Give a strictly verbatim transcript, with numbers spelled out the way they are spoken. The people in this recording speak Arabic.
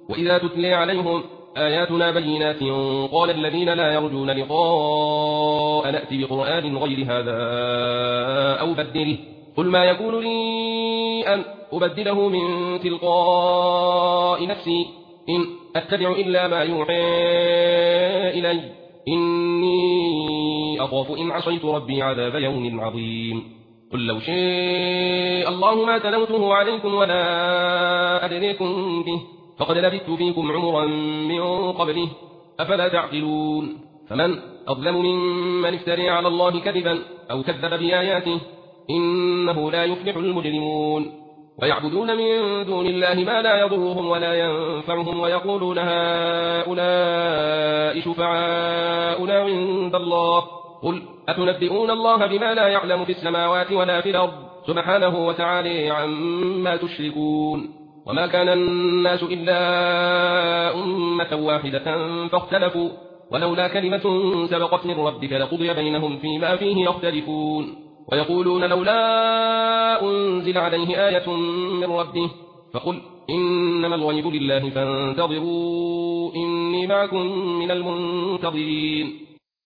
وإذا تتلي عليهم آياتنا بينات قال الذين لا يرجون لقاء نأتي بقرآن غير هذا أو بدله قل ما يكون لي أن أبدله من تلقاء نفسي إن أتبع إلا ما يوحى إلي إني أخاف إن عصيت ربي عذاب يوم عظيم قل لو شاء الله ما تلوته عليكم ولا أدريكم به فقد لبثت فيكم عمرا من قبله أفلا تعقلون فمن أظلم ممن افتري على الله كذبا أو كذب بآياته إنه لا يفلح المجرمون ويعبدون من دون الله ما لا يضرهم ولا ينفعهم ويقولون هؤلاء شفعاؤنا عند الله قل أتنبئون الله بما لا يعلم في السماوات ولا في الأرض سبحانه وتعالى عما تشركون وما كان الناس إلا أمة واحدة فاختلفوا ولولا كلمة سبقت من ربك لقضي بينهم فيما فيه يختلفون ويقولون لولا أنزل عليه آية من ربه فقل إنما الغيب لله فانتظروا إني معكم من المنتظرين